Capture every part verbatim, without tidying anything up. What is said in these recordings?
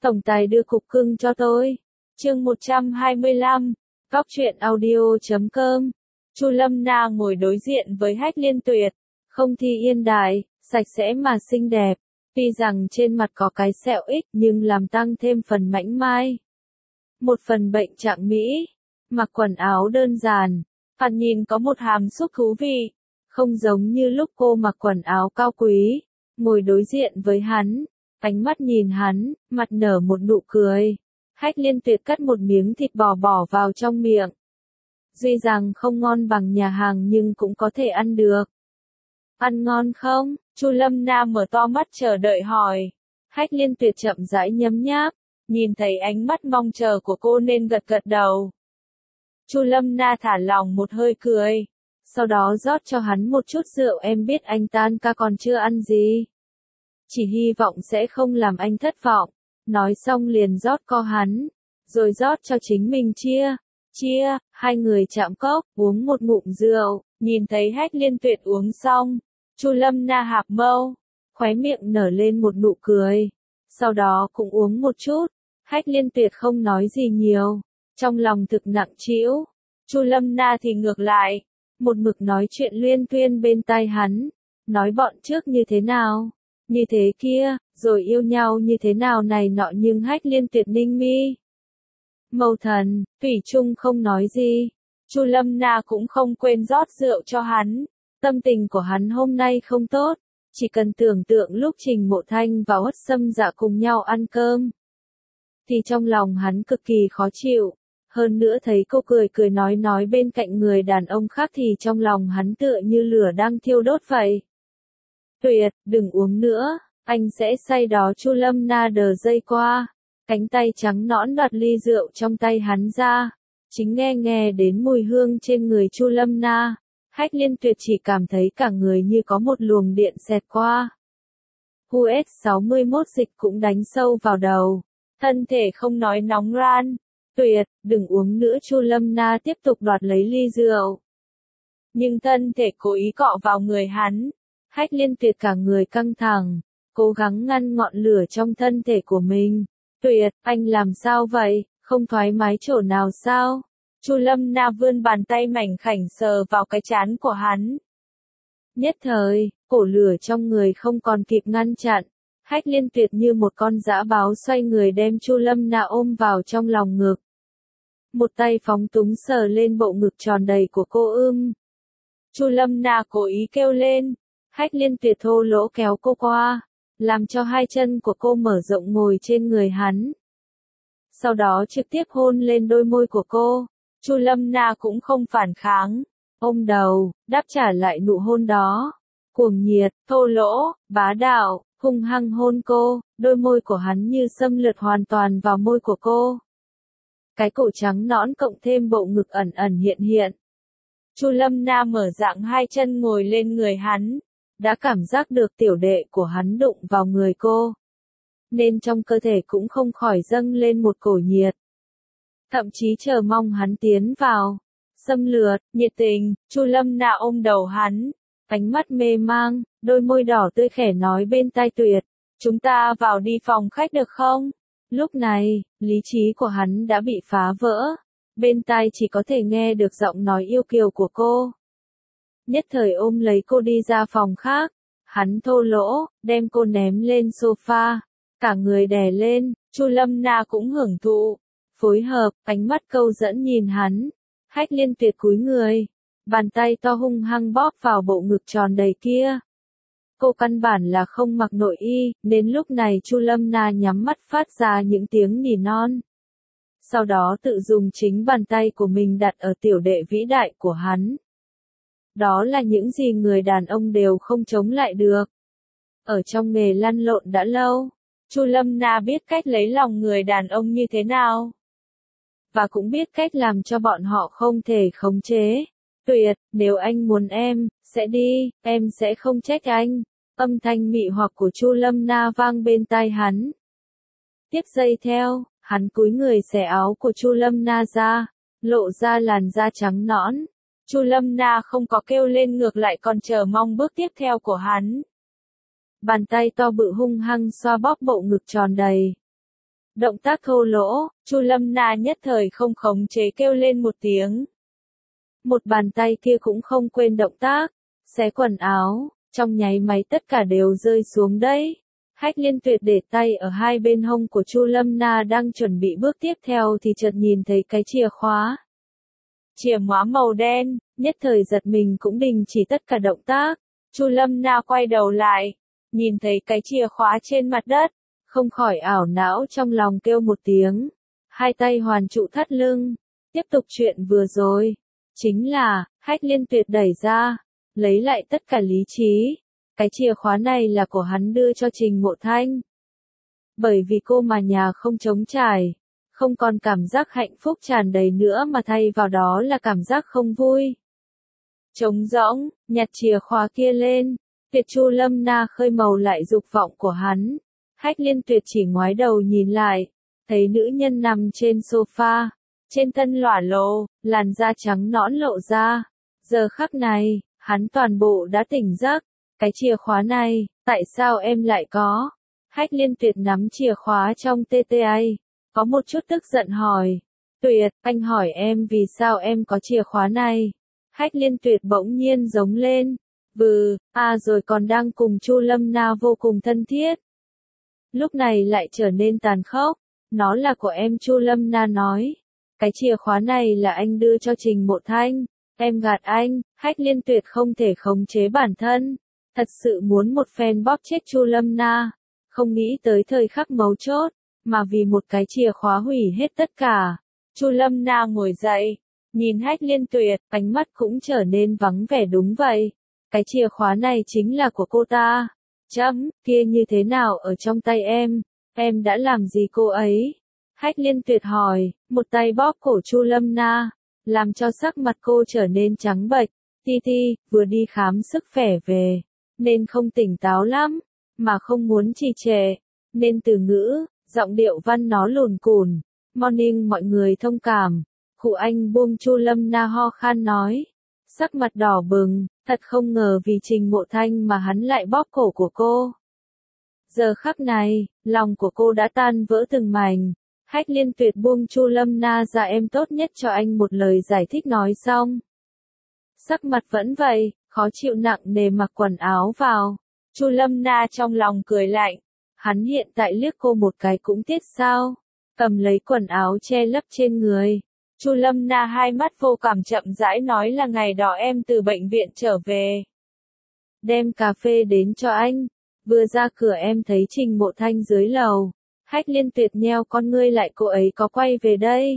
Tổng tài đưa cục cưng cho tôi. Chương một trăm hai mươi lăm, góc truyện audio chấm com. Chu Lâm Na ngồi đối diện với Hách Liên Tuyệt, không thi yên đại, sạch sẽ mà xinh đẹp, tuy rằng trên mặt có cái sẹo ít nhưng làm tăng thêm phần mảnh mai. Một phần bệnh trạng mỹ, mặc quần áo đơn giản, thoạt nhìn có một hàm xúc thú vị, không giống như lúc cô mặc quần áo cao quý, ngồi đối diện với hắn, ánh mắt nhìn hắn, mặt nở một nụ cười. Hách Liên Tuyệt cắt một miếng thịt bò bỏ vào trong miệng. Tuy rằng không ngon bằng nhà hàng nhưng cũng có thể ăn được. Ăn ngon không? Chu Lâm Na mở to mắt chờ đợi hỏi. Hách Liên Tuyệt chậm rãi nhấm nháp, nhìn thấy ánh mắt mong chờ của cô nên gật gật đầu. Chu Lâm Na thả lỏng một hơi cười, sau đó rót cho hắn một chút rượu. Em biết anh tan ca còn chưa ăn gì, chỉ hy vọng sẽ không làm anh thất vọng. Nói xong liền rót co hắn, rồi rót cho chính mình chia. Chia, hai người chạm cốc, uống một ngụm rượu, nhìn thấy Hách Liên Tuyệt uống xong, Chu Lâm Na hạp mâu, khóe miệng nở lên một nụ cười, sau đó cũng uống một chút. Hách Liên Tuyệt không nói gì nhiều, trong lòng thực nặng trĩu. Chu Lâm Na thì ngược lại, một mực nói chuyện luyên thuyên bên tai hắn, nói bọn trước như thế nào, như thế kia, rồi yêu nhau như thế nào này nọ, nhưng Hách Liên Tuyệt ninh mi mâu thần, thủy chung không nói gì. Chu Lâm Na cũng không quên rót rượu cho hắn. Tâm tình của hắn hôm nay không tốt, chỉ cần tưởng tượng lúc Trình Mộ Thanh và Uất Sâm Dạ cùng nhau ăn cơm, thì trong lòng hắn cực kỳ khó chịu. Hơn nữa thấy cô cười cười nói nói bên cạnh người đàn ông khác thì trong lòng hắn tựa như lửa đang thiêu đốt vậy. Tuyệt, đừng uống nữa, anh sẽ say đó. Chu Lâm Na đờ dây qua, cánh tay trắng nõn đoạt ly rượu trong tay hắn ra, chính nghe nghe đến mùi hương trên người Chu Lâm Na. Hách Liên Tuyệt chỉ cảm thấy cả người như có một luồng điện xẹt qua. u ét sáu mươi mốt dịch cũng đánh sâu vào đầu, thân thể không nói nóng ran. Tuyệt, đừng uống nữa. Chu Lâm Na tiếp tục đoạt lấy ly rượu, nhưng thân thể cố ý cọ vào người hắn. Hách Liên Tuyệt cả người căng thẳng, cố gắng ngăn ngọn lửa trong thân thể của mình. Tuyệt, anh làm sao vậy, không thoải mái chỗ nào sao? Chu Lâm Na vươn bàn tay mảnh khảnh sờ vào cái trán của hắn. Nhất thời, cổ lửa trong người không còn kịp ngăn chặn. Hách Liên Tuyệt như một con dã báo xoay người đem Chu Lâm Na ôm vào trong lòng ngực. Một tay phóng túng sờ lên bộ ngực tròn đầy của cô. Ưm. Chu Lâm Na cố ý kêu lên. Hách Liên Tuyệt thô lỗ kéo cô qua, làm cho hai chân của cô mở rộng ngồi trên người hắn. Sau đó trực tiếp hôn lên đôi môi của cô. Chu Lâm Na cũng không phản kháng, ôm đầu, đáp trả lại nụ hôn đó. Cuồng nhiệt, thô lỗ, bá đạo, hung hăng hôn cô, đôi môi của hắn như xâm lược hoàn toàn vào môi của cô. Cái cổ trắng nõn cộng thêm bộ ngực ẩn ẩn hiện hiện. Chu Lâm Na mở rộng hai chân ngồi lên người hắn, đã cảm giác được tiểu đệ của hắn đụng vào người cô, nên trong cơ thể cũng không khỏi dâng lên một cổ nhiệt. Thậm chí chờ mong hắn tiến vào, xâm lược, nhiệt tình. Chu Lâm Na ôm đầu hắn, ánh mắt mê mang, đôi môi đỏ tươi khẽ nói bên tai Tuyệt, chúng ta vào đi phòng khách được không? Lúc này, lý trí của hắn đã bị phá vỡ, bên tai chỉ có thể nghe được giọng nói yêu kiều của cô. Nhất thời ôm lấy cô đi ra phòng khác, hắn thô lỗ, đem cô ném lên sofa, cả người đè lên. Chu Lâm Na cũng hưởng thụ, phối hợp, ánh mắt câu dẫn nhìn hắn. Hách Liên Tuyệt cúi người, bàn tay to hung hăng bóp vào bộ ngực tròn đầy kia. Cô căn bản là không mặc nội y, nên lúc này Chu Lâm Na nhắm mắt phát ra những tiếng nỉ non. Sau đó tự dùng chính bàn tay của mình đặt ở tiểu đệ vĩ đại của hắn. Đó là những gì người đàn ông đều không chống lại được. Ở trong nghề lăn lộn đã lâu, Chu Lâm Na biết cách lấy lòng người đàn ông như thế nào, và cũng biết cách làm cho bọn họ không thể khống chế. Tuyệt, nếu anh muốn em, sẽ đi, em sẽ không trách anh. Âm thanh mị hoặc của Chu Lâm Na vang bên tai hắn. Tiếp giây theo, hắn cúi người xẻ áo của Chu Lâm Na ra, lộ ra làn da trắng nõn. Chu Lâm Na không có kêu lên, ngược lại còn chờ mong bước tiếp theo của hắn. Bàn tay to bự hung hăng xoa bóp bộ ngực tròn đầy. Động tác thô lỗ, Chu Lâm Na nhất thời không khống chế kêu lên một tiếng. Một bàn tay kia cũng không quên động tác, xé quần áo, trong nháy máy tất cả đều rơi xuống đấy. Hách Liên Tuyệt để tay ở hai bên hông của Chu Lâm Na đang chuẩn bị bước tiếp theo thì chợt nhìn thấy cái chìa khóa. Chìa khóa màu đen, nhất thời giật mình cũng đình chỉ tất cả động tác. Chu Lâm Na quay đầu lại, nhìn thấy cái chìa khóa trên mặt đất, không khỏi ảo não trong lòng kêu một tiếng. Hai tay hoàn trụ thắt lưng, tiếp tục chuyện vừa rồi. Chính là, Hách Liên Tuyệt đẩy ra, lấy lại tất cả lý trí. Cái chìa khóa này là của hắn đưa cho Trình Mộ Thanh. Bởi vì cô mà nhà không trống trải, không còn cảm giác hạnh phúc tràn đầy nữa mà thay vào đó là cảm giác không vui. Trống rỗng, nhặt chìa khóa kia lên, Tuyệt Chu Lâm Na khơi màu lại dục vọng của hắn. Hách Liên Tuyệt chỉ ngoái đầu nhìn lại, thấy nữ nhân nằm trên sofa, trên thân lỏa lồ, làn da trắng nõn lộ ra. Giờ khắc này, hắn toàn bộ đã tỉnh giấc. Cái chìa khóa này, tại sao em lại có? Hách Liên Tuyệt nắm chìa khóa trong tê tê a, có một chút tức giận hỏi. Tuyệt, anh hỏi em vì sao em có chìa khóa này? Hách Liên Tuyệt bỗng nhiên giống lên. Vừ, à rồi còn đang cùng Chu Lâm Na vô cùng thân thiết. Lúc này lại trở nên tàn khốc. Nó là của em, Chu Lâm Na nói. Cái chìa khóa này là anh đưa cho Trình Mộ Thanh. Em gạt anh. Hách Liên Tuyệt không thể khống chế bản thân. Thật sự muốn một phen bóp chết Chu Lâm Na. Không nghĩ tới thời khắc mấu chốt, mà vì một cái chìa khóa hủy hết tất cả. Chu Lâm Na ngồi dậy, nhìn Hách Liên Tuyệt, ánh mắt cũng trở nên vắng vẻ. Đúng vậy, cái chìa khóa này chính là của cô ta. Chấm, kia như thế nào ở trong tay em? Em đã làm gì cô ấy? Hách Liên Tuyệt hỏi, một tay bóp cổ Chu Lâm Na, làm cho sắc mặt cô trở nên trắng bệch. Ti Ti, vừa đi khám sức khỏe về, nên không tỉnh táo lắm, mà không muốn trì trệ, nên từ ngữ, giọng điệu văn nó lùn cùn. Morning mọi người thông cảm. Khụ anh buông. Chu Lâm Na ho khan nói, sắc mặt đỏ bừng, thật không ngờ vì Trình Mộ Thanh mà hắn lại bóp cổ của cô. Giờ khắc này, lòng của cô đã tan vỡ từng mảnh. Hách Liên Tuyệt buông Chu Lâm Na ra. Em tốt nhất cho anh một lời giải thích. Nói xong, sắc mặt vẫn vậy, khó chịu nặng nề mặc quần áo vào. Chu Lâm Na trong lòng cười lạnh, hắn hiện tại liếc cô một cái cũng tiếc sao? Cầm lấy quần áo che lấp trên người. Chu Lâm Na hai mắt vô cảm chậm rãi nói là ngày đó em từ bệnh viện trở về, đem cà phê đến cho anh. Vừa ra cửa em thấy Trình Mộ Thanh dưới lầu. Hách Liên Tuyệt nheo con ngươi lại. Cô ấy có quay về đây?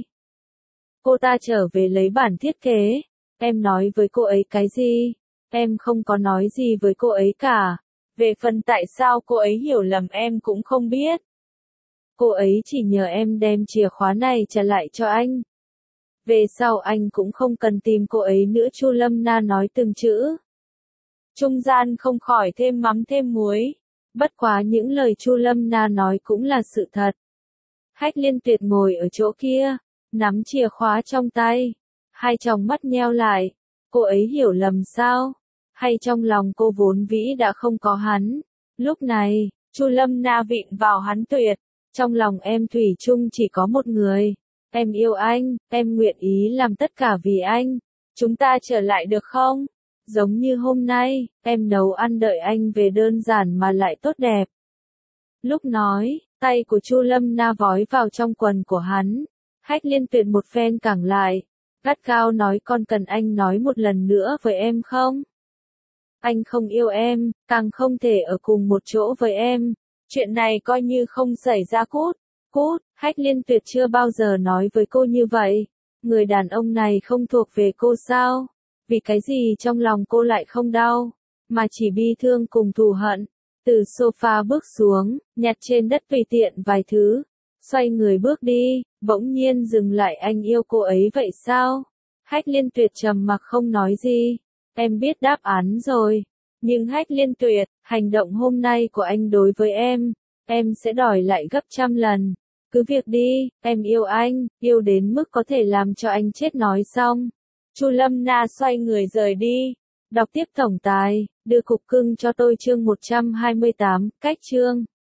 Cô ta trở về lấy bản thiết kế. Em nói với cô ấy cái gì? Em không có nói gì với cô ấy cả. Về phần tại sao cô ấy hiểu lầm em cũng không biết. Cô ấy chỉ nhờ em đem chìa khóa này trả lại cho anh. Về sau anh cũng không cần tìm cô ấy nữa. Chu Lâm Na nói từng chữ. Trung gian không khỏi thêm mắm thêm muối. Bất quá những lời Chu Lâm Na nói cũng là sự thật. Hách Liên Tuyệt ngồi ở chỗ kia, nắm chìa khóa trong tay. Hai tròng mắt nheo lại. Cô ấy hiểu lầm sao? Hay trong lòng cô vốn vĩ đã không có hắn? Lúc này, Chu Lâm Na vịn vào hắn. Tuyệt, trong lòng em thủy chung chỉ có một người. Em yêu anh, em nguyện ý làm tất cả vì anh. Chúng ta trở lại được không? Giống như hôm nay, em nấu ăn đợi anh về đơn giản mà lại tốt đẹp. Lúc nói, tay của Chu Lâm Na vói vào trong quần của hắn. Hách Liên Tuyệt một phen cẳng lại, gắt gao nói con cần anh nói một lần nữa với em không? Anh không yêu em, càng không thể ở cùng một chỗ với em. Chuyện này coi như không xảy ra. Cút, cút. Hách Liên Tuyệt chưa bao giờ nói với cô như vậy. Người đàn ông này không thuộc về cô sao? Vì cái gì trong lòng cô lại không đau, mà chỉ bi thương cùng thù hận. Từ sofa bước xuống, nhặt trên đất tùy tiện vài thứ, xoay người bước đi, bỗng nhiên dừng lại. Anh yêu cô ấy vậy sao? Hách Liên Tuyệt trầm mặc không nói gì. Em biết đáp án rồi. Nhưng Hách Liên Tuyệt, hành động hôm nay của anh đối với em, em sẽ đòi lại gấp trăm lần. Cứ việc đi, em yêu anh, yêu đến mức có thể làm cho anh chết. Nói xong, Chu Lâm Na xoay người rời đi. Đọc tiếp tổng tài, đưa cục cưng cho tôi chương một trăm hai mươi tám, cách chương.